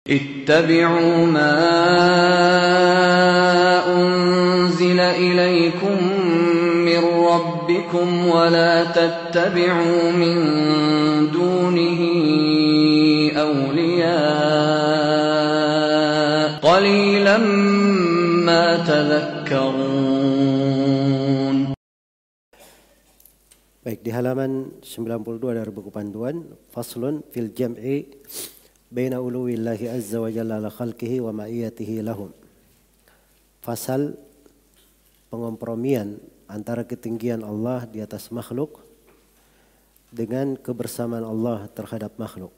اتبعوا ما أنزل إليكم من ربكم ولا تتبعوا من دونه أولياء قليلا ما تذكرون. Baik, di halaman 92 dari buku panduan, faslun fil jam'i baina uluwillahi azza wa jalla ala khalqihi wa ma'iyatihi lahum. Fasal pengompromian antara ketinggian Allah di atas makhluk dengan kebersamaan Allah terhadap makhluk.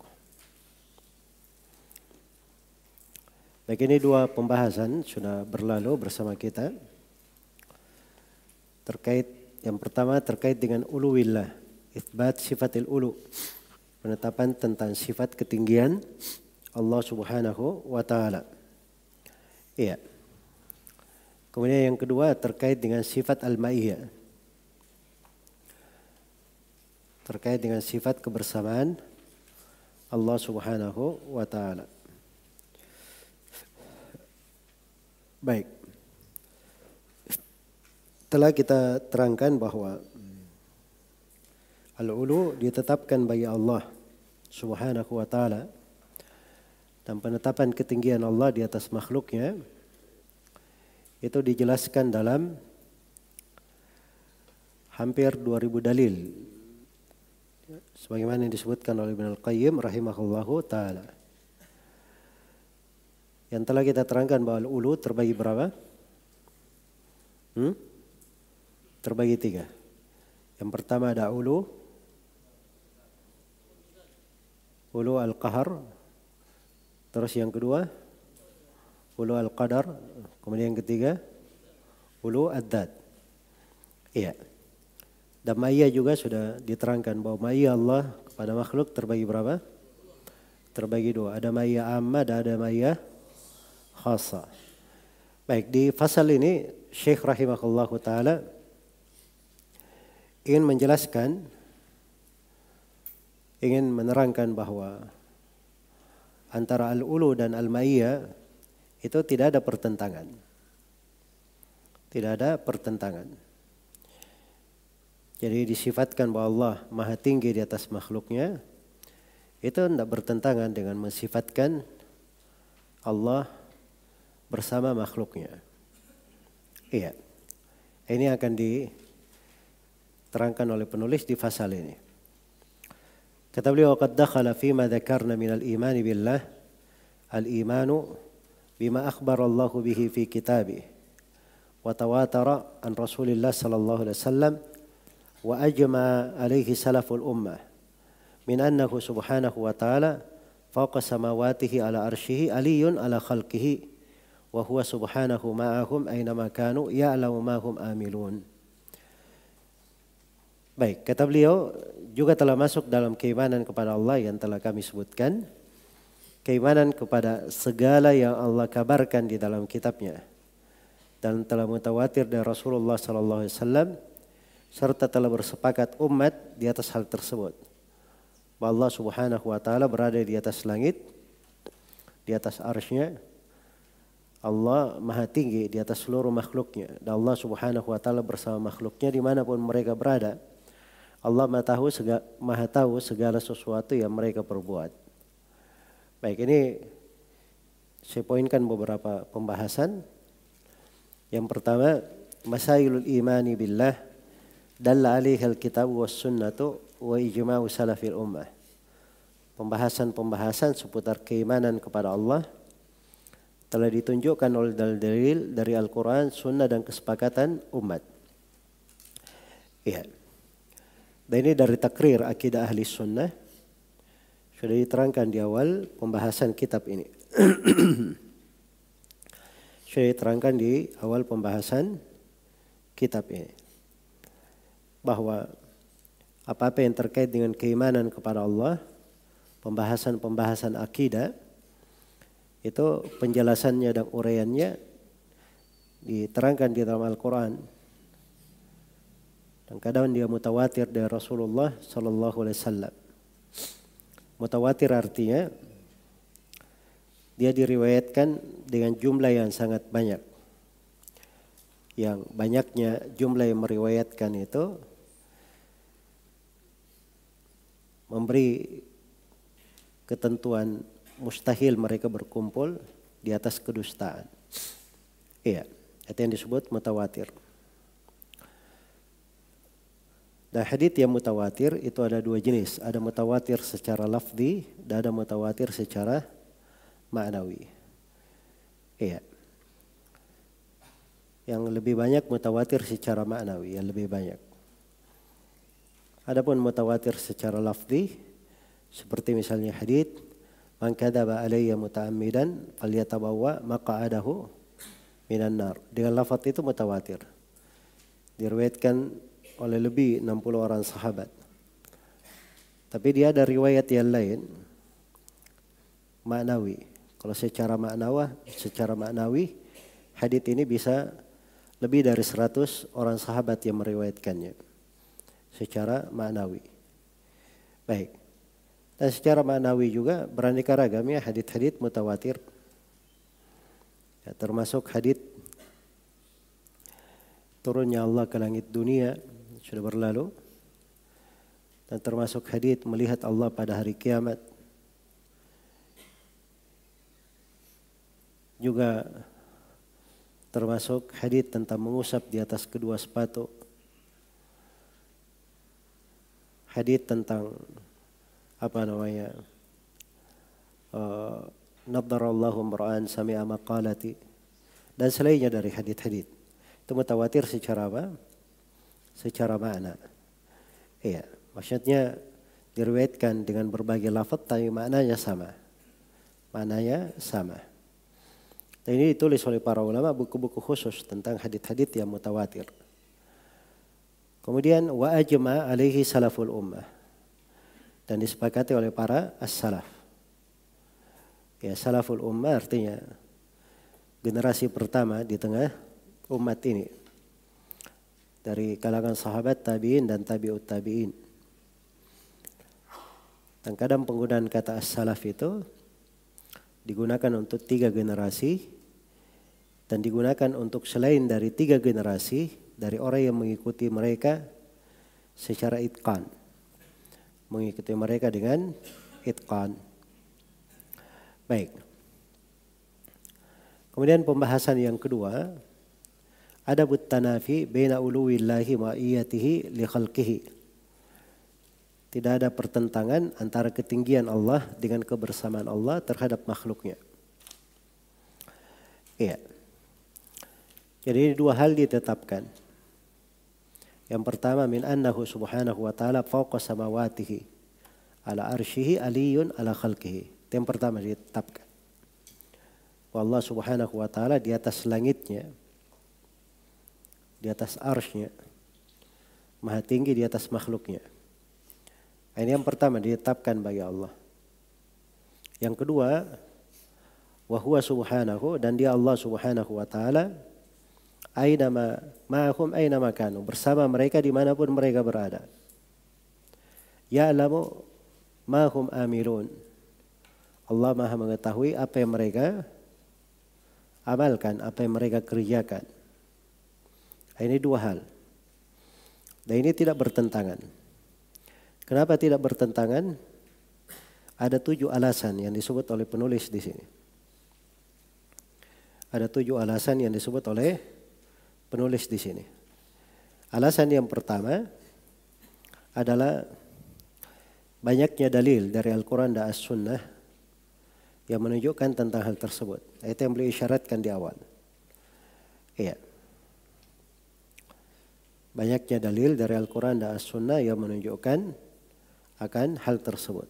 Baik, ini dua pembahasan sudah berlalu bersama kita. Yang pertama terkait dengan uluwillah, itsbat sifatil ulu, penetapan tentang sifat ketinggian Allah Subhanahu wa taala. Iya. Kemudian yang kedua terkait dengan sifat al-ma'iyah, terkait dengan sifat kebersamaan Allah Subhanahu wa taala. Baik. Telah kita terangkan bahwa al-ulu ditetapkan bagi Allah Subhanahu wa taala, dan penetapan ketinggian Allah di atas makhluknya itu dijelaskan dalam hampir 2000 dalil sebagaimana yang disebutkan oleh Ibnu Al-Qayyim rahimahullahu taala. Yang telah kita terangkan bahwa al-ulu terbagi berapa? Terbagi 3. Yang pertama ada ulu al-qahar. Terus yang kedua ulu al-qadar. Kemudian yang ketiga ulu ad-dat. Iya. Dan ma'iyah juga sudah diterangkan bahwa ma'iyah Allah kepada makhluk terbagi berapa? Terbagi 2. Ada ma'iyah amma dan ada ma'iyah khassa. Baik, di fasal ini Syekh rahimahullahu taala ingin menjelaskan, ingin menerangkan bahwa antara al-ulu dan al-ma'iyah itu tidak ada pertentangan. Tidak ada pertentangan. Jadi disifatkan bahwa Allah maha tinggi di atas makhluknya, itu tidak bertentangan dengan mensifatkan Allah bersama makhluknya. Iya. Ini akan diterangkan oleh penulis di fasal ini. Kata beliau, qad dakhala fima dzakarna min al-iman billah al-imanu bima akhbara Allah bihi fi kitabih wa tawatara an Rasulillah sallallahu alaihi wasallam wa ajma alaihi salaful ummah min annahu subhanahu wa ta'ala fawqa samawatihi ala arsyihi aliyun ala khalqihi wa huwa subhanahu ma'ahum aina ma kanu ya'lamu ma hum amilun. Baik, kata beliau juga telah masuk dalam keimanan kepada Allah yang telah kami sebutkan, keimanan kepada segala yang Allah kabarkan di dalam kitabnya dan telah mutawatir dari Rasulullah sallallahu alaihi wasallam, serta telah bersepakat umat di atas hal tersebut. Bahwa Allah Subhanahu wa taala berada di atas langit, di atas arsy-Nya. Allah maha tinggi di atas seluruh makhluknya, dan Allah Subhanahu wa taala bersama makhluknya dimanapun mereka berada. Allah maha tahu segala sesuatu yang mereka perbuat. Baik, ini saya poinkan beberapa pembahasan. Yang pertama, masailul imani billah dalla alaihi alkitab was sunnatu wa ijma'u salafil ummah. Pembahasan-pembahasan seputar keimanan kepada Allah telah ditunjukkan oleh dalil dari Al-Quran, Sunnah dan kesepakatan umat. Iya. Dan ini dari takrir akidah ahli sunnah sudah diterangkan di awal pembahasan kitab ini. Sudah diterangkan di awal pembahasan kitab ini bahwa apa-apa yang terkait dengan keimanan kepada Allah, pembahasan-pembahasan akidah, itu penjelasannya dan uraiannya diterangkan di dalam Al-Quran. Dan kadang dia mutawatir dari Rasulullah sallallahu alaihi wasallam. Mutawatir artinya dia diriwayatkan dengan jumlah yang sangat banyak. Yang banyaknya jumlah yang meriwayatkan itu memberi ketentuan mustahil mereka berkumpul di atas kedustaan. Iya, itu yang disebut mutawatir. Dan hadits yang mutawatir itu ada dua jenis. Ada mutawatir secara lafzi dan ada mutawatir secara ma'nawi. Iya. Yang lebih banyak mutawatir secara ma'nawi, yang lebih banyak. Adapun mutawatir secara lafzi seperti misalnya hadits man kadzaba alayya muta'ammidan falyatabawwa maq'adahu minan nar. Dengan lafaz itu mutawatir. Diriwayatkan oleh lebih 60 orang sahabat. Tapi dia ada riwayat yang lain maknawi. Kalau secara maknawi hadits ini bisa lebih dari 100 orang sahabat yang meriwayatkannya secara maknawi. Baik. Dan secara maknawi juga beraneka ragam ya hadits-hadits mutawatir. Ya, termasuk hadits turunnya Allah ke langit dunia sudah berlalu, dan termasuk hadits melihat Allah pada hari kiamat. Juga termasuk hadits tentang mengusap di atas kedua sepatu. Hadits tentang nadharallahu mar'an sami'a maqalati dan selainnya dari hadits-hadits. Itu mutawatir secara apa? Secara makna. Iya, maksudnya diriwayatkan dengan berbagai lafaz tapi maknanya sama. Maknanya sama. Dan ini ditulis oleh para ulama buku-buku khusus tentang hadits-hadits yang mutawatir. Kemudian wa ajma alaihi salaful ummah. Dan disepakati oleh para as-salaf. Ya, salaful ummah artinya generasi pertama di tengah umat ini. Dari kalangan sahabat tabi'in dan tabi'ut tabi'in. Dan kadang penggunaan kata as-salaf itu digunakan untuk 3 generasi dan digunakan untuk selain dari 3 generasi dari orang yang mengikuti mereka secara itqan. Mengikuti mereka dengan itqan. Baik. Kemudian pembahasan yang kedua, adabut tanafi baina uluwillahi wa iyatihi li khalqihi. Tidak ada pertentangan antara ketinggian Allah dengan kebersamaan Allah terhadap makhluknya. Iya. Jadi 2 hal ditetapkan. Yang pertama min annahu subhanahu wa ta'ala fawqa samawatihi ala arsyihi aliyun ala khalqihi. Itu yang pertama ditetapkan. Allah subhanahu wa ta'ala di atas langitnya, di atas arsy-Nya, maha tinggi di atas makhluknya. Ini yang pertama ditetapkan bagi Allah. Yang kedua, wa huwa subhanahu, dan dia Allah subhanahu wa ta'ala aynama ma'ahum aynama kanu, bersama mereka dimanapun mereka berada. Ya'lamu ma hum amilun. Allah maha mengetahui apa yang mereka amalkan, apa yang mereka kerjakan. Ini 2 hal. Dan ini tidak bertentangan. Kenapa tidak bertentangan? Ada 7 alasan yang disebut oleh penulis di sini. Ada 7 alasan yang disebut oleh penulis di sini. Alasan yang pertama adalah banyaknya dalil dari Al-Quran dan As-Sunnah yang menunjukkan tentang hal tersebut. Itu yang beliau isyaratkan di awal. Iya. Banyaknya dalil dari Al-Quran dan As-Sunnah yang menunjukkan akan hal tersebut.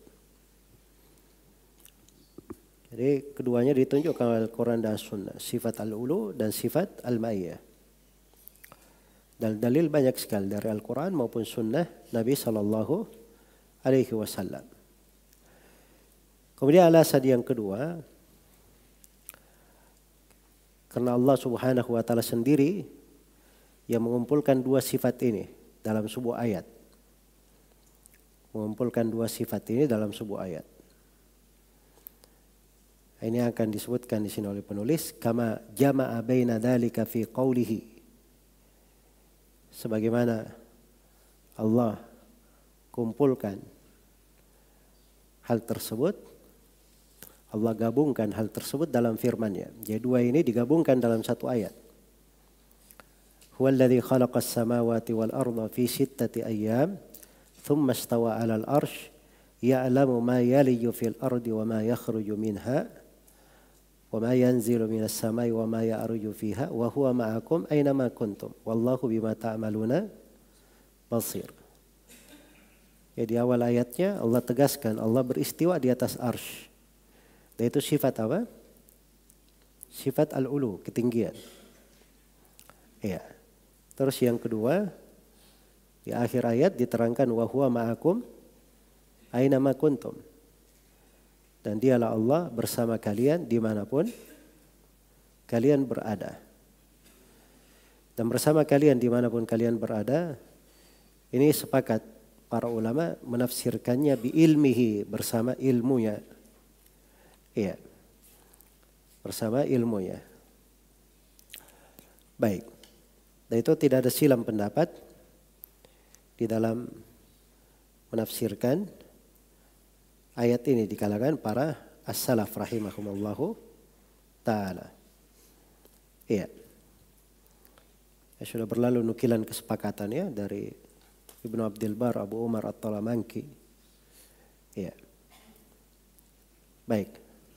Jadi keduanya ditunjukkan oleh Al-Quran dan As-Sunnah. Sifat al-ulu dan sifat al-ma'iyah. Dan dalil banyak sekali dari Al-Quran maupun Sunnah Nabi SAW. Kemudian alasan yang kedua, karena Allah subhanahu wa ta'ala sendiri yang mengumpulkan 2 sifat ini dalam sebuah ayat. Mengumpulkan 2 sifat ini dalam sebuah ayat. Ini akan disebutkan di sini oleh penulis, kama jama'a baina dzalika fi qawlihi. Sebagaimana Allah kumpulkan hal tersebut, Allah gabungkan hal tersebut dalam firman-Nya. Jadi dua ini digabungkan dalam satu ayat. Huwallazi khalaqas samawati wal arda fi sittati ayyam, thumma istawa 'alal arsy, ya'lamu ma yaliju fil ardi wa ma yakhruju minha, wa ma yanzilu minas samai wa ma ya'ruju fiha, wa huwa ma'akum aina ma kuntum, wallahu bima ta'maluna basir. Ya, di awal ayatnya Allah tegaskan Allah beristiwa di atas arsy. Dan itu sifat apa? Sifat al-ulu, ketinggian. Ya. Terus yang kedua, di akhir ayat diterangkan wa huwa ma'akum aina ma kuntum. Dan dialah Allah bersama kalian dimanapun kalian berada. Dan bersama kalian dimanapun kalian berada, ini sepakat para ulama menafsirkannya bi ilmihi, bersama ilmunya. Iya. Bersama ilmunya. Baik. Dan itu tidak ada silam pendapat di dalam menafsirkan ayat ini di kalangan para as-salaf rahimahumullahu ta'ala. Iya. Ya, sudah berlalu nukilan kesepakatannya dari Ibnu Abdul Bar, Abu Umar At-Talamanki. Iya. Baik.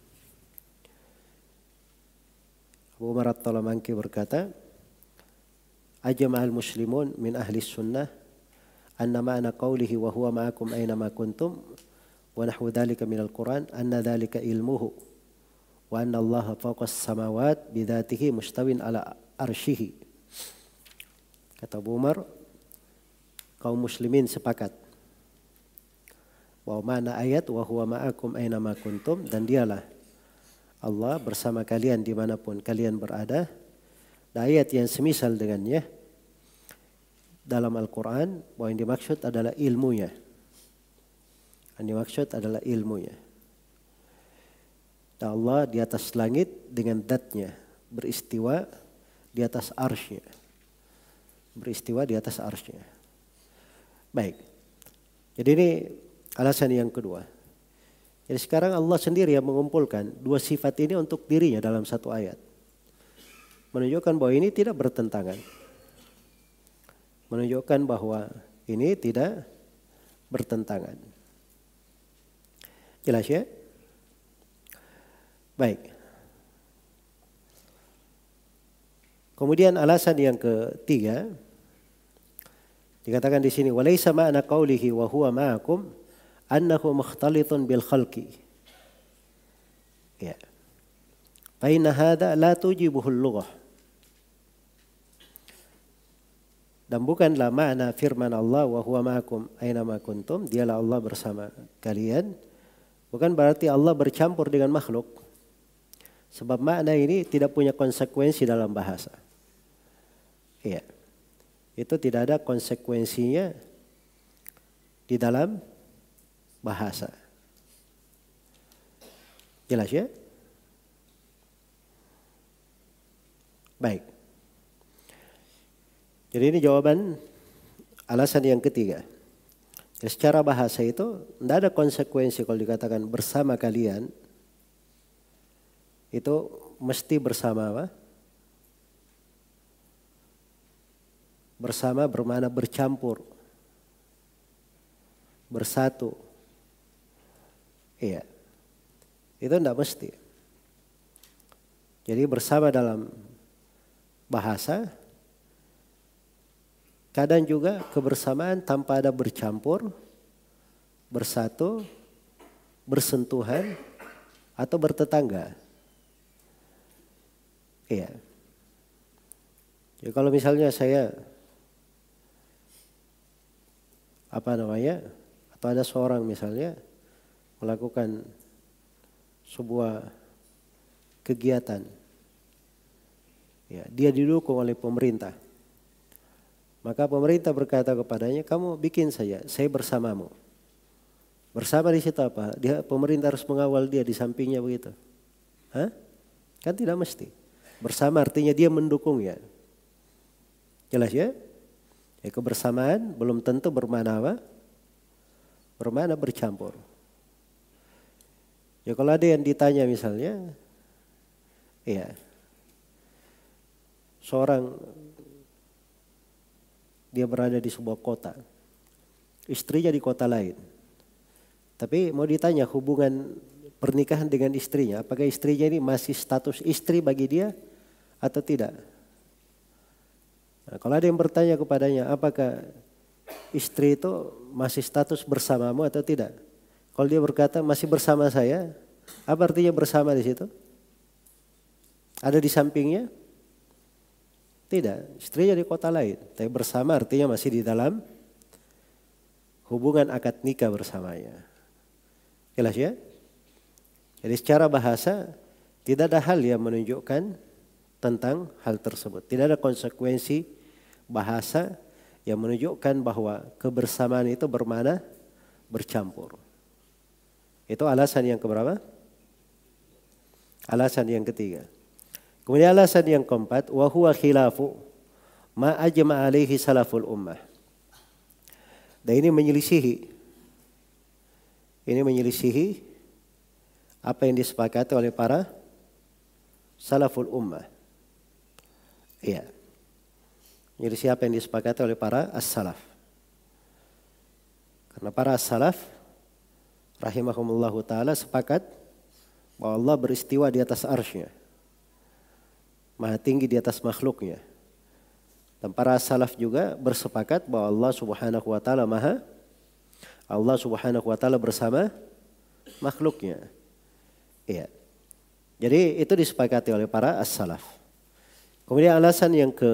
Abu Umar At-Talamanki berkata, ajma'al muslimun min ahli sunnah anna ma'na qawlihi wa huwa ma'akum aina ma kuntum wa nahwu dhalika minal Qur'an anna dhalika ilmuhu wa anna Allah fawqa as-samawat bidhatihi mustawin ala arsyihi. Kata Abu Umar, kaum muslimin sepakat bahwa makna ayat wa huwa ma'akum aina ma kuntum, dan dialah Allah bersama kalian dimanapun kalian berada. Dan ayat yang semisal dengannya dalam Al-Quran, bahwa yang dimaksud adalah ilmunya. Yang dimaksud adalah ilmunya. Dan Allah di atas langit dengan dzatnya, beristiwa di atas arsy-Nya. Beristiwa di atas arsy-Nya. Baik. Jadi ini alasan yang kedua. Jadi sekarang Allah sendiri yang mengumpulkan dua sifat ini untuk dirinya dalam satu ayat. Menunjukkan bahwa ini tidak bertentangan. Menunjukkan bahwa ini tidak bertentangan. Jelas ya? Baik. Kemudian alasan yang ketiga, dikatakan di sini walaysa ma'na qawlihi wa huwa ma'akum annahu mukhtalitun bil khalqi. Ya. Fa inna hadha la tujibuhu al-lughah. Dan bukanlah makna firman Allah wa huwa ma'akum aina ma kuntum, dialah Allah bersama kalian, bukan berarti Allah bercampur dengan makhluk. Sebab makna ini tidak punya konsekuensi dalam bahasa. Iya. Itu tidak ada konsekuensinya di dalam bahasa. Jelas ya? Baik. Jadi ini jawaban alasan yang ketiga. Ya, secara bahasa itu tidak ada konsekuensi kalau dikatakan bersama kalian. Itu mesti bersama apa? Bersama bermakna bercampur. Bersatu. Iya. Itu tidak mesti. Jadi bersama dalam bahasa, kadang juga kebersamaan tanpa ada bercampur, bersatu, bersentuhan, atau bertetangga. Iya. Jadi kalau misalnya saya atau ada seorang misalnya melakukan sebuah kegiatan, ya, dia didukung oleh pemerintah. Maka pemerintah berkata kepadanya, kamu bikin saja, saya bersamamu. Bersama di situ apa? Pemerintah harus mengawal dia di sampingnya begitu. Hah? Kan tidak mesti. Bersama artinya dia mendukungnya. Jelas ya? Ya, kebersamaan belum tentu bermakna apa? Bermakna bercampur. Ya kalau ada yang ditanya misalnya, ya seorang dia berada di sebuah kota, istrinya di kota lain. Tapi mau ditanya hubungan pernikahan dengan istrinya, apakah istrinya ini masih status istri bagi dia atau tidak? Nah, kalau ada yang bertanya kepadanya, apakah istri itu masih status bersamamu atau tidak? Kalau dia berkata masih bersama saya, apa artinya bersama di situ? Ada di sampingnya? Tidak, istrinya di kota lain. Tapi bersama artinya masih di dalam hubungan akad nikah bersamanya. Jelas ya? Jadi secara bahasa tidak ada hal yang menunjukkan tentang hal tersebut. Tidak ada konsekuensi bahasa yang menunjukkan bahwa kebersamaan itu bermakna bercampur. Itu alasan yang keberapa? Alasan yang ketiga. Kemudian alasan yang keempat, wa huwa khilafu ma ajma alaihi salaful ummah. Dan ini menyelisihi apa yang disepakati oleh para salaful ummah. Iya. Menyelisih apa yang disepakati oleh para as-salaf. Karena para as-salaf rahimahumullahu ta'ala sepakat bahwa Allah beristiwa di atas arsy-Nya. Maha tinggi di atas makhluknya. Dan para salaf juga bersepakat bahwa Allah subhanahu wa ta'ala bersama makhluknya. Iya. Jadi itu disepakati oleh para as-salaf. Kemudian alasan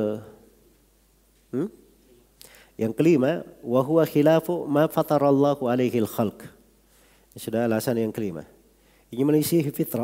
yang kelima, wa huwa khilafu ma fatarallahu alaihi al-khalq. Sudah alasan yang kelima. Ini menyelisihi fitrah.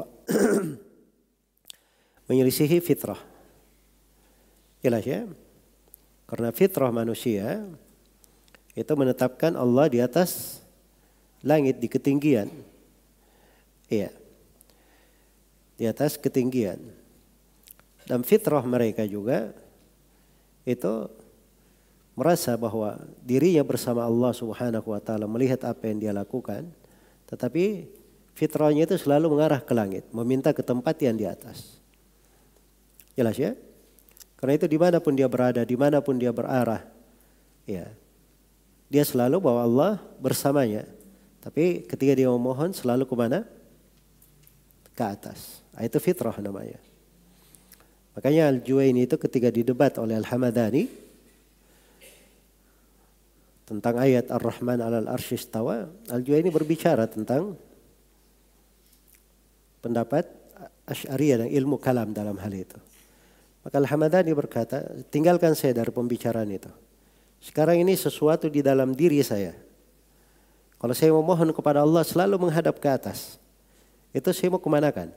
Menyelisihi fitrah. Jelas ya? Karena fitrah manusia itu menetapkan Allah di atas langit di ketinggian. Iya. Di atas ketinggian. Dan fitrah mereka juga itu merasa bahwa dirinya bersama Allah Subhanahu wa taala, melihat apa yang dia lakukan, tetapi fitrahnya itu selalu mengarah ke langit, meminta ke tempat yang di atas. Jelas ya? Karena itu dimanapun dia berada, dimanapun dia berarah, ya, dia selalu bahwa Allah bersamanya. Tapi ketika dia memohon selalu kemana? Ke atas. Itu fitrah namanya. Makanya Al-Juwaini itu ketika didebat oleh Al-Hamadani tentang ayat Ar-Rahman 'alal arsy istawa, Al-Juwaini berbicara tentang pendapat Asy'ariyah dan ilmu kalam dalam hal itu. Maka Al-Hamadani berkata, tinggalkan saya dari pembicaraan itu. Sekarang ini sesuatu di dalam diri saya. Kalau saya memohon kepada Allah selalu menghadap ke atas. Itu saya mau kemanakan?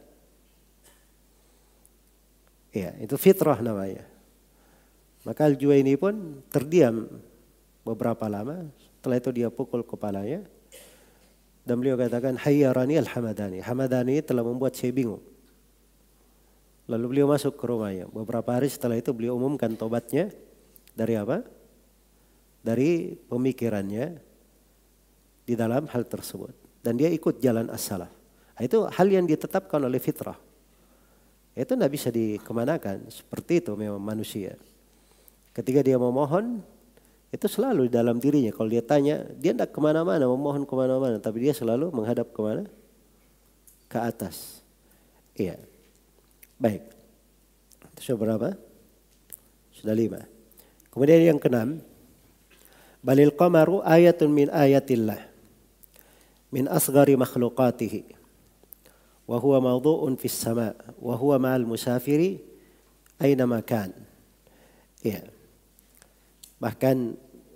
Ya, itu fitrah namanya. Maka Al-Juwaini pun terdiam beberapa lama. Setelah itu dia pukul kepalanya. Dan beliau katakan, hayyarani Al-Hamadani. Hamadani telah membuat saya bingung. Lalu beliau masuk ke rumahnya. Beberapa hari setelah itu beliau umumkan tobatnya. Dari apa? Dari pemikirannya di dalam hal tersebut. Dan dia ikut jalan as-salaf. Itu hal yang ditetapkan oleh fitrah. Itu tidak bisa dikemanakan. Seperti itu memang manusia. Ketika dia memohon, itu selalu di dalam dirinya. Kalau dia tanya, dia tidak kemana-mana, memohon kemana-mana. Tapi dia selalu menghadap kemana? Ke atas. Iya. Baik. Itu sudah berapa? Sudah 5. Kemudian yang keenam. Balil qamaru ayatun min ayatillah. Min asghari makhluqatihi. Wa huwa mawdu'un fis sama' wa huwa ma'al musafiri aina makan. Ya. Bahkan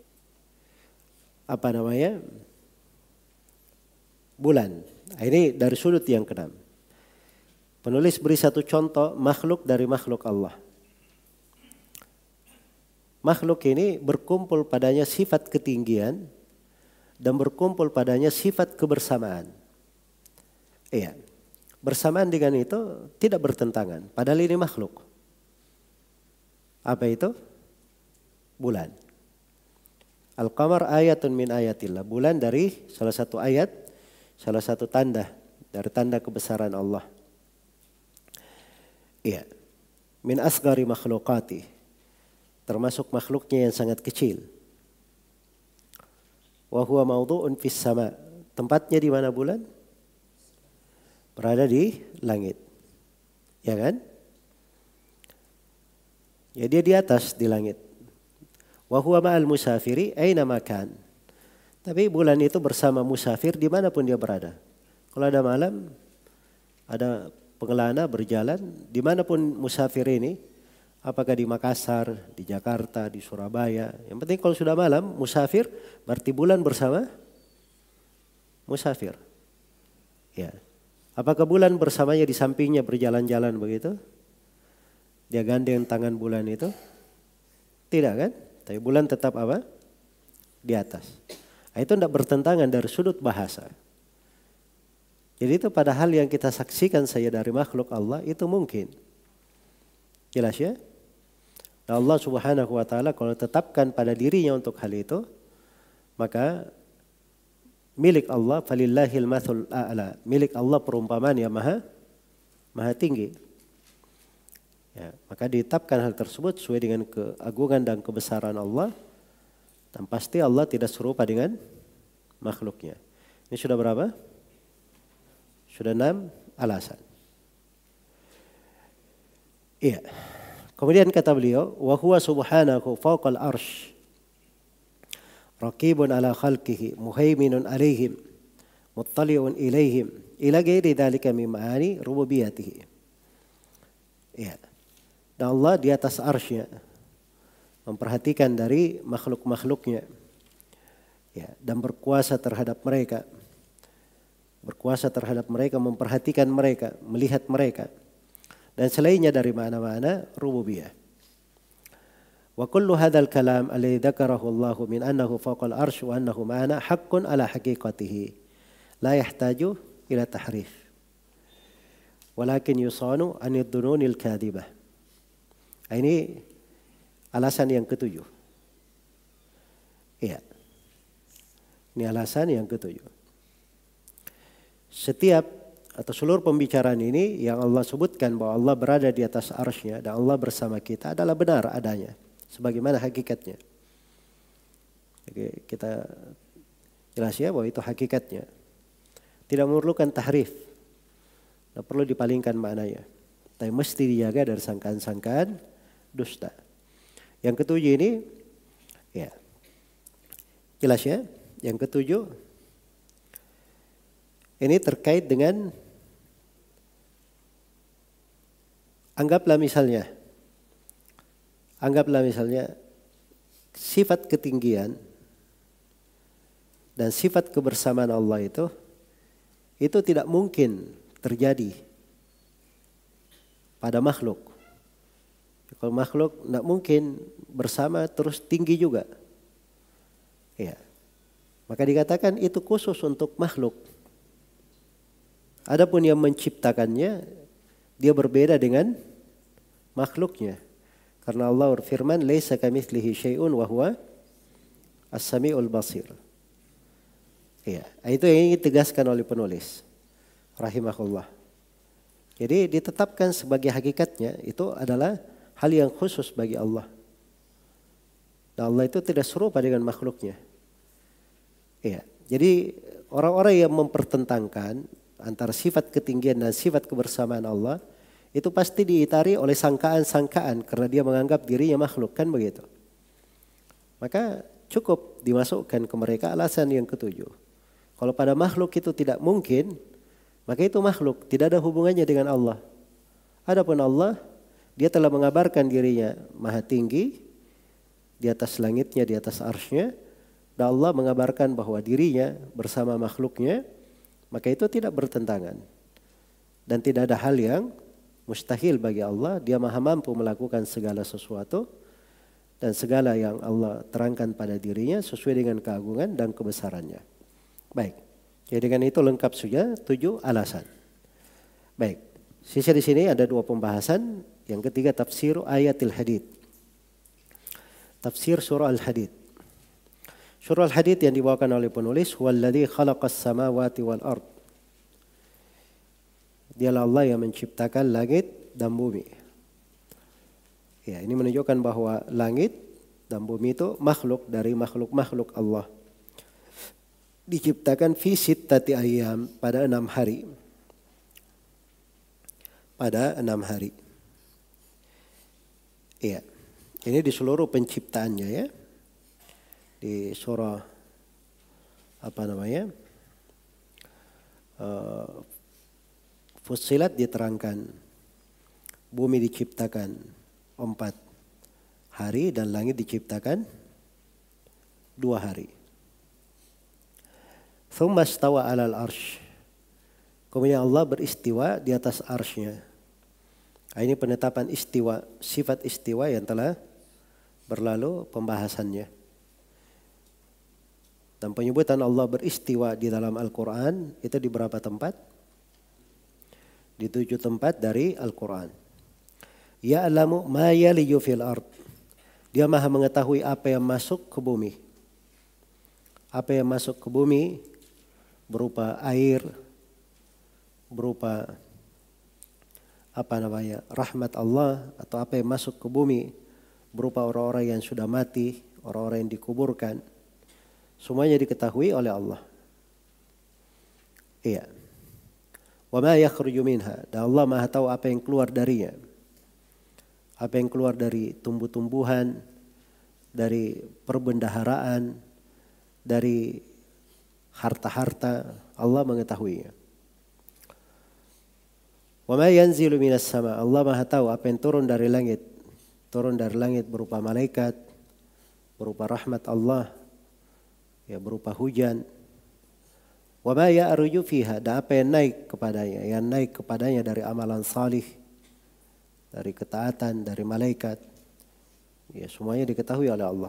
bulan. Ini dari sudut yang keenam. Penulis beri satu contoh makhluk dari makhluk Allah. Makhluk ini berkumpul padanya sifat ketinggian dan berkumpul padanya sifat kebersamaan. Iya. bersamaan dengan itu tidak bertentangan. Padahal ini makhluk. Apa itu? Bulan. Al-qamar ayatun min ayatillah. Bulan dari salah satu ayat, salah satu tanda dari tanda kebesaran Allah. Iya. Min asghari makhluqati. Termasuk makhluknya yang sangat kecil. Wa huwa mawdu'un fis sama. Tempatnya di mana bulan? Berada di langit. Ya kan? Ya dia di atas di langit. Wa huwa ma'al musafiri aina makan. Tapi bulan itu bersama musafir dimanapun dia berada. Kalau ada malam, ada pengelana berjalan, dimanapun musafir ini, apakah di Makassar, di Jakarta, di Surabaya. Yang penting kalau sudah malam, musafir, berarti bulan bersama musafir. Ya. Apakah bulan bersamanya di sampingnya berjalan-jalan begitu? Dia gandeng tangan bulan itu? Tidak kan? Tapi bulan tetap apa? Di atas. Nah, itu tidak bertentangan dari sudut bahasa. Jadi itu pada hal yang kita saksikan saja dari makhluk Allah itu mungkin. Jelas ya? Nah, Allah Subhanahu wa taala kalau tetapkan pada dirinya untuk hal itu, maka milik Allah falillahil mathul a'la. Milik Allah perumpamaan yang maha tinggi. Ya, maka ditetapkan hal tersebut sesuai dengan keagungan dan kebesaran Allah. Dan pasti Allah tidak serupa dengan makhluknya. Ini sudah berapa? Sudah 6 alasan. Iya. Kemudian kata beliau, wa huwa subhanahu fawqal arsh. Raqibun ala khalqihi, muhaiminun alaihim, muttali'un ilaihim, ila ghairi dzalika min ma'ani rububiyatihi. Ya. Dan Allah di atas arsy-Nya memperhatikan dari makhluk-makhluknya. Ya, dan berkuasa terhadap mereka. Berkuasa terhadap mereka, memperhatikan mereka, melihat mereka. Dan selainnya dari mana-mana rububiyah. Wa kullu hadzal kalam alladhi dzakarahu Allah min annahu fawqal arsy wa annahu ma'ana haqqun ala haqiqatihi la yahtaju ila tahrif walakin yusanu an ad-dununil kadhibah. Ini alasan yang ketujuh. Iya. Ini alasan yang ketujuh. Setiap atau seluruh pembicaraan ini yang Allah sebutkan bahwa Allah berada di atas arsy-Nya dan Allah bersama kita adalah benar adanya. Sebagaimana hakikatnya. Jadi kita jelas ya bahwa itu hakikatnya. Tidak memerlukan tahrif. Tidak perlu dipalingkan maknanya. Tapi mesti dijaga dari sangkaan-sangkaan dusta. Yang ketujuh ini, ya jelas ya. Yang ketujuh, ini terkait dengan, anggaplah misalnya sifat ketinggian dan sifat kebersamaan Allah itu tidak mungkin terjadi pada makhluk. Kalau makhluk tidak mungkin bersama terus tinggi juga. Ya. Maka dikatakan itu khusus untuk makhluk. Adapun yang menciptakannya, dia berbeda dengan makhluknya. Karena Allah berfirman, "Laisa kamitslihi syai'un wa huwa as-sami'ul basir." Ya, itu yang ingin ditegaskan oleh penulis rahimahullah. Jadi ditetapkan sebagai hakikatnya itu adalah hal yang khusus bagi Allah. Dan Allah itu tidak serupa dengan makhluknya. Ya, jadi orang-orang yang mempertentangkan antara sifat ketinggian dan sifat kebersamaan Allah itu pasti diitari oleh sangkaan-sangkaan karena dia menganggap dirinya makhluk, kan begitu. Maka cukup dimasukkan ke mereka alasan yang ketujuh. Kalau pada makhluk itu tidak mungkin, maka itu makhluk, tidak ada hubungannya dengan Allah. Adapun Allah, dia telah mengabarkan dirinya maha tinggi, di atas langitnya, di atas arsy-Nya. Dan Allah mengabarkan bahwa dirinya bersama makhluknya, maka itu tidak bertentangan. Dan tidak ada hal yang mustahil bagi Allah, dia maha mampu melakukan segala sesuatu dan segala yang Allah terangkan pada dirinya sesuai dengan keagungan dan kebesarannya. Baik, jadi dengan itu lengkap sudah 7 alasan. Baik, sisa di sini ada dua pembahasan. Yang ketiga tafsir ayatil hadid. Tafsir surah Al-Hadid. Surah Al-Hadid yang dibawakan oleh penulis, "Huwallazi khalaqas samawati wal ard." Dialah Allah yang menciptakan langit dan bumi. Ya, ini menunjukkan bahwa langit dan bumi itu makhluk dari makhluk-makhluk Allah. Diciptakan fi sittati ayyam, pada 6 hari. Pada 6 hari. Iya. Ini di seluruh penciptaannya ya. Di surah Fussilat diterangkan bumi diciptakan 4 hari dan langit diciptakan 2 hari. Tsumma istawa 'alal arsy. Kemudian Allah beristiwa di atas arsy-Nya. Ini penetapan istiwa, sifat istiwa yang telah berlalu pembahasannya. Dan penyebutan Allah beristiwa di dalam Al-Quran itu di berapa tempat? Di 7 tempat dari Al-Quran. Ya'lamu ma yaliju fil ard. Dia maha mengetahui apa yang masuk ke bumi. Apa yang masuk ke bumi berupa air, berupa rahmat Allah, atau apa yang masuk ke bumi berupa orang-orang yang sudah mati, orang-orang yang dikuburkan. Semuanya diketahui oleh Allah. Iya. Wa ma yakhruju minha, dan Allah Maha tahu apa yang keluar darinya. Apa yang keluar dari tumbuh-tumbuhan, dari perbendaharaan, dari harta-harta, Allah mengetahuinya. Wa ma yanzilu minas sama, Allah Maha tahu apa yang turun dari langit. Turun dari langit berupa malaikat, berupa rahmat Allah, ya berupa hujan. Wa ma ya'ruju fiha, dan apa yang naik kepadanya, yang naik kepadanya dari amalan salih, dari ketaatan, dari malaikat. Ya semuanya diketahui oleh Allah.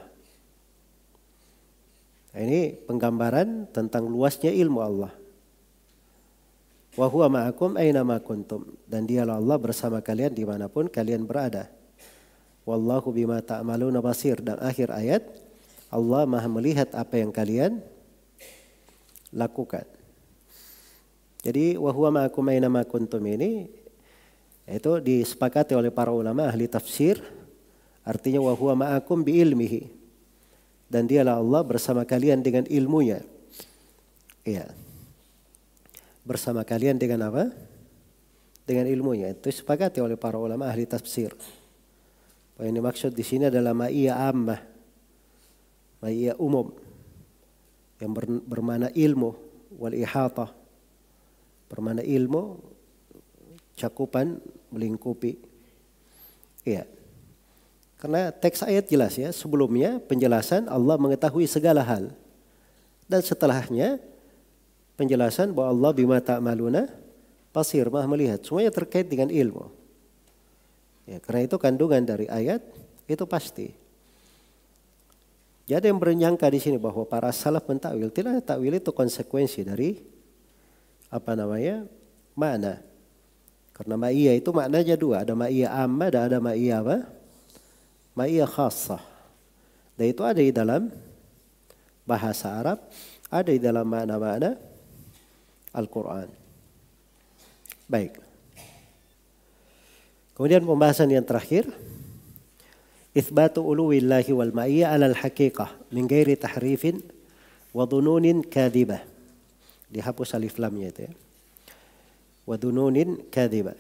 Nah, ini penggambaran tentang luasnya ilmu Allah. Wa huwa ma'akum aina ma kuntum, dan dialah Allah bersama kalian dimanapun kalian berada. Wallahu bima ta'maluna basir, dan akhir ayat Allah Maha melihat apa yang kalian lakukan. Jadi wa huwa ma'akum aina ma kuntum ini itu disepakati oleh para ulama ahli tafsir, artinya wa huwa ma'akum bi ilmihi, dan dialah Allah bersama kalian dengan ilmunya. Iya. Bersama kalian dengan apa? Dengan ilmunya. Itu disepakati oleh para ulama ahli tafsir. Yang dimaksud di sini adalah ma'iyah ammah, ma'iyah umum, yang bermakna ilmu, wal ihatah, bermakna ilmu, cakupan, melingkupi. Iya. Karena teks ayat jelas ya, sebelumnya penjelasan Allah mengetahui segala hal. Dan setelahnya penjelasan bahwa Allah bima ta'maluna basir, Maha melihat. Semuanya terkait dengan ilmu. Ya, karena itu kandungan dari ayat itu pasti. Jadi yang bernyangka di sini bahwa para salaf mentakwil, tidak, takwil itu konsekuensi dari makna. Karena ma'iyah itu maknanya 2, ada ma'iyah amma dan ada ma'iyah apa? Ma'iyah khassah. Dan itu ada di dalam bahasa Arab, ada di dalam makna-makna Al-Quran. Baik. Kemudian pembahasan yang terakhir, itsbatu uluwillahi wal ma'iyah 'alal haqiqah min ghairi tahrifin wa dhununin kadhibah. Dihapus alif lamnya itu ya. Wa dhununin kadhibah.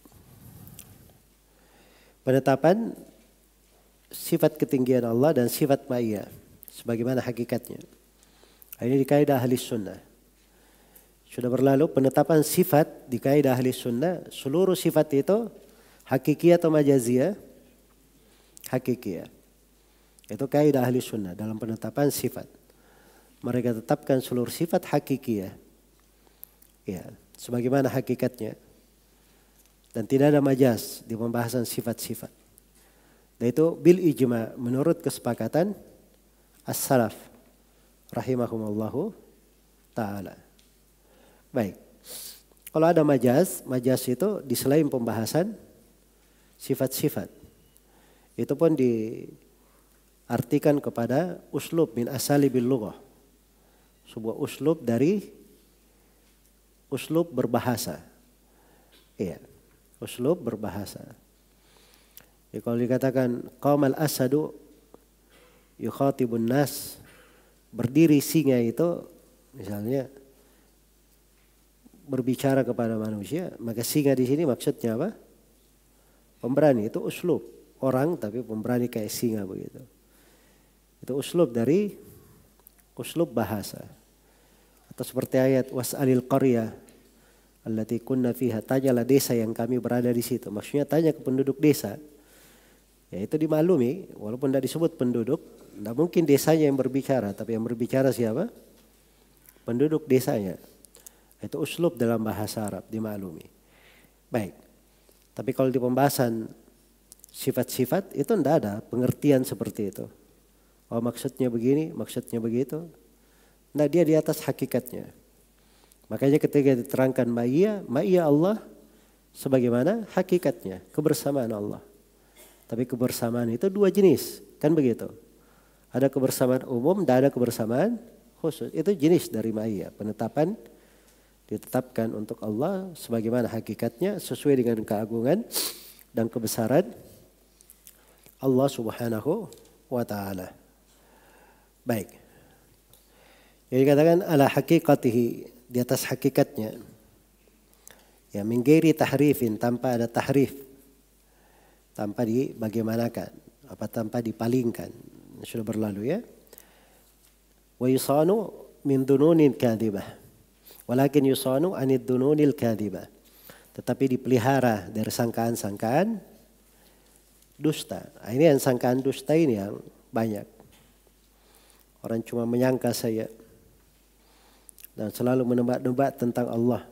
Penetapan sifat ketinggian Allah dan sifat ma'iyah sebagaimana hakikatnya. Ini di kaidah ahli sunnah. Sudah berlalu penetapan sifat di kaidah ahli sunnah, seluruh sifat itu hakiki atau majaziyah? Hakiki. Itu kaidah ahli sunnah dalam penetapan sifat. Mereka tetapkan seluruh sifat hakiki ya, sebagaimana hakikatnya. Dan tidak ada majaz di pembahasan sifat-sifat. Dan itu bil ijma, menurut kesepakatan as-salaf rahimahumullahu ta'ala. Baik. Kalau ada majaz itu di selain pembahasan sifat-sifat. Itu pun diartikan kepada uslub min asalibil lughah. Sebuah uslub dari uslub berbahasa. Iya, uslub berbahasa. Ya, kalau dikatakan qamal asadu yukhatibun nas, berdiri singa itu misalnya berbicara kepada manusia, maka singa di sini maksudnya apa? Pemberani. Itu uslub orang tapi pemberani kayak singa begitu. Itu uslub dari uslub bahasa. Atau seperti ayat was'alil qaryah allati kunna fiha, tanyalah desa yang kami berada di situ. Maksudnya tanya ke penduduk desa. Ya, itu dimaklumi walaupun tidak disebut penduduk, tidak mungkin desanya yang berbicara, tapi yang berbicara siapa? Penduduk desanya. Itu uslub dalam bahasa Arab, dimaklumi. Baik. Tapi kalau di pembahasan sifat-sifat itu tidak ada pengertian seperti itu. Oh, maksudnya begini, maksudnya begitu. Nah, dia di atas hakikatnya. Makanya ketika diterangkan ma'iyah Allah sebagaimana hakikatnya, kebersamaan Allah. Tapi kebersamaan itu dua jenis, kan begitu. Ada kebersamaan umum dan ada kebersamaan khusus. Itu jenis dari ma'iyah, penetapan ditetapkan untuk Allah sebagaimana hakikatnya sesuai dengan keagungan dan kebesaran Allah Subhanahu wa taala. Baik. Jadi katakan ala haqiqatihi, di atas hakikatnya. Ya, min ghairi tahrifin, tanpa ada tahrif. Tanpa dibagaimanakan, apa tanpa dipalingkan. Sudah berlalu ya. Wa yusanu min dununin kadhibah. Walakin yusanu anid dununil kadhibah. Tetapi dipelihara dari sangkaan-sangkaan dusta. Nah, ini yang sangkaan dusta ini yang banyak. Orang cuma menyangka saya dan selalu menebak-nebak tentang Allah.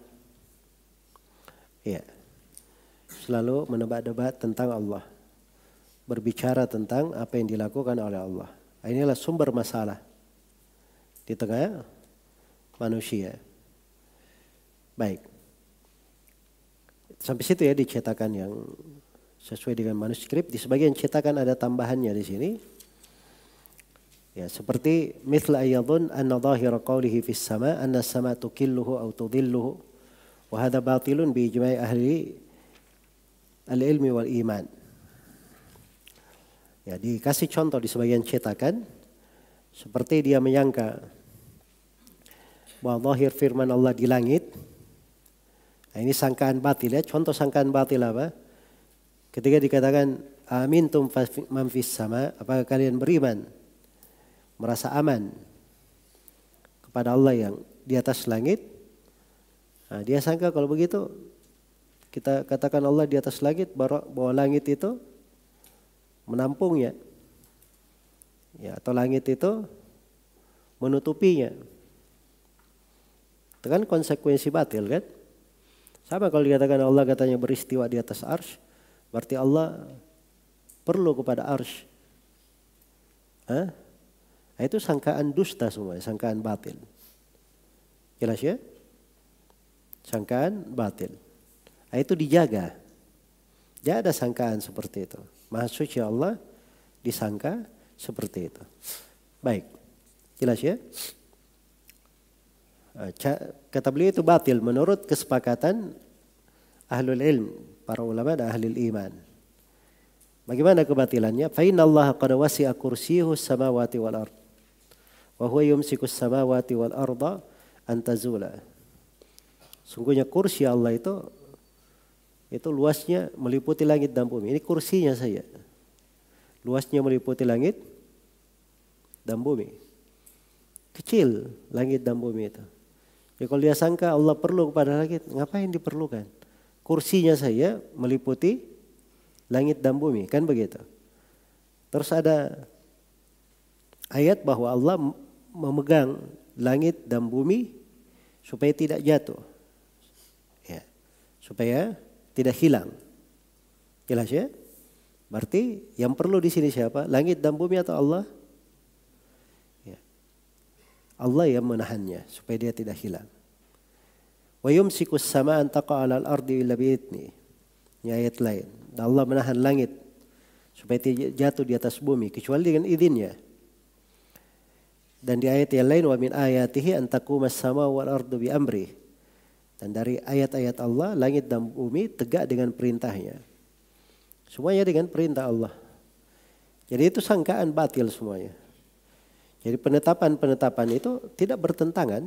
Iya. Selalu menebak-nebak tentang Allah. Berbicara tentang apa yang dilakukan oleh Allah. Nah, inilah sumber masalah di tengah manusia. Baik. Sampai situ ya dicetakan yang sesuai dengan manuskrip. Di sebagian cetakan ada tambahannya di sini. Ya, seperti mithla ayyadun anna dhahira qawlihi fis sama anna sama tukilluhu aw tudilluhu wa hadha batilun bi ijma'i ahli al-ilmi wal iman. Ya, dikasih contoh di sebagian cetakan seperti dia menyangka bahwa zahir firman Allah di langit. Nah, ini sangkaan batil ya. Contoh sangkaan batil apa? Ketika dikatakan amintum man fis sama, apakah kalian beriman merasa aman kepada Allah yang di atas langit? Nah, dia sangka kalau begitu kita katakan Allah di atas langit, bahwa langit itu menampungnya. Ya, atau langit itu menutupinya. Itu kan konsekuensi batil kan? Sama kalau dikatakan Allah katanya beristiwa di atas arsy, berarti Allah perlu kepada arsy. Nah, itu sangkaan dusta semua, sangkaan batil. Jelas ya? Sangkaan batil. Nah, itu dijaga. Tidak ada sangkaan seperti itu. Maha suci Allah disangka seperti itu. Baik. Jelas ya? Kata beliau itu batil menurut kesepakatan ahlul ilm, para ulama dan ahlul iman. Bagaimana kebatilannya? Fa inna Allah qad wasi'a kursiyyuhu samawati wal ard. Wa huwa yumsiku samawati wal arda an tazula. Sungguhnya kursi Allah itu luasnya meliputi langit dan bumi. Ini kursinya saya. Luasnya meliputi langit dan bumi. Kecil langit dan bumi itu. Ya, kalau dia sangka Allah perlu kepada langit, ngapain diperlukan? Kursinya saya meliputi langit dan bumi, kan begitu. Terus ada ayat bahwa Allah memegang langit dan bumi supaya tidak jatuh. Ya, supaya tidak hilang. Jelas ya? Berarti yang perlu di sini siapa? Langit dan bumi atau Allah? Ya. Allah yang menahannya supaya dia tidak hilang. Wa yumsikus sama an taqa 'alal ardi illa bi'idni. Ini ayat lain. Dan Allah menahan langit supaya tidak jatuh di atas bumi kecuali dengan izinnya. Dan di ayat yang lain wa min ayatihi an taqumas sama wal ardu bi amri. Dan dari ayat-ayat Allah langit dan bumi tegak dengan perintahnya. Semuanya dengan perintah Allah. Jadi itu sangkaan batil semuanya. Jadi penetapan-penetapan itu tidak bertentangan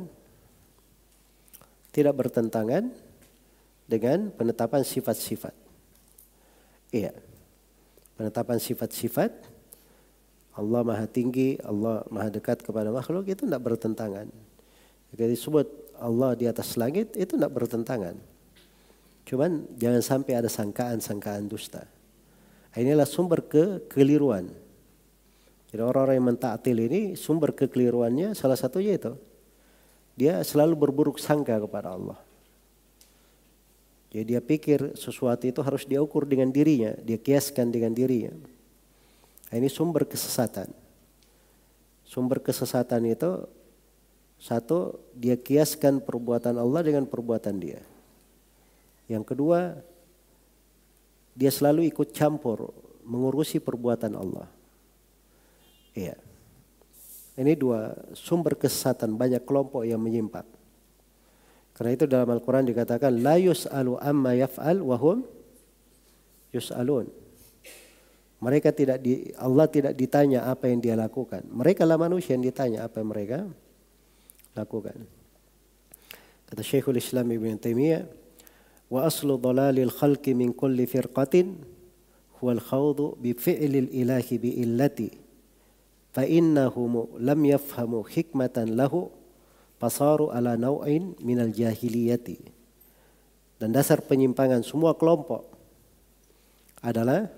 dengan penetapan sifat-sifat. Iya. Penetapan sifat-sifat Allah Maha Tinggi, Allah Maha Dekat kepada makhluk itu tidak bertentangan. Jika disebut Allah di atas langit itu tidak bertentangan. Cuman jangan sampai ada sangkaan-sangkaan dusta. Inilah sumber kekeliruan. Jadi orang-orang yang mentaktil ini sumber kekeliruannya salah satunya itu. Dia selalu berburuk sangka kepada Allah. Jadi dia pikir sesuatu itu harus diukur dengan dirinya, dia kiaskan dengan dirinya. Ini sumber kesesatan. Sumber kesesatan itu satu, dia kiaskan perbuatan Allah dengan perbuatan dia. Yang kedua, dia selalu ikut campur mengurusi perbuatan Allah. Iya. Ini dua sumber kesesatan, banyak kelompok yang menyimpang. Karena itu dalam Al-Quran dikatakan la yus'alu amma yaf'al wa hum yus'alun. Mereka Allah tidak ditanya apa yang dia lakukan. Mereka lah manusia yang ditanya apa yang mereka lakukan. Kata Syekhul Islam Ibn Taimiyah, wa aslu dhalalil khalqi min kulli firqatin huwal khawdu bi fi'lil ilahi bi illati fa innahum lam yafhamu hikmatan lahu fasaru ala naw'in minal jahiliyati. Dan dasar penyimpangan semua kelompok adalah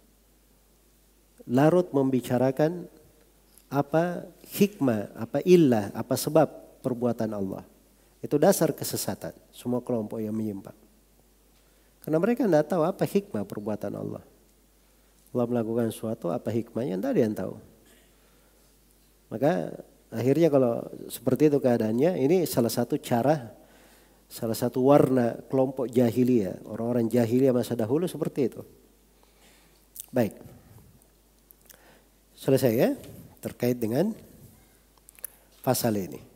larut membicarakan apa hikmah, apa illah, apa sebab perbuatan Allah. Itu dasar kesesatan semua kelompok yang menyimpang. Karena mereka tidak tahu apa hikmah perbuatan Allah. Allah melakukan sesuatu, apa hikmahnya, tidak ada yang tahu. Maka akhirnya kalau seperti itu keadaannya, ini salah satu cara, salah satu warna kelompok jahiliyah. Orang-orang jahiliyah masa dahulu seperti itu. Baik. Selesai ya terkait dengan pasal ini.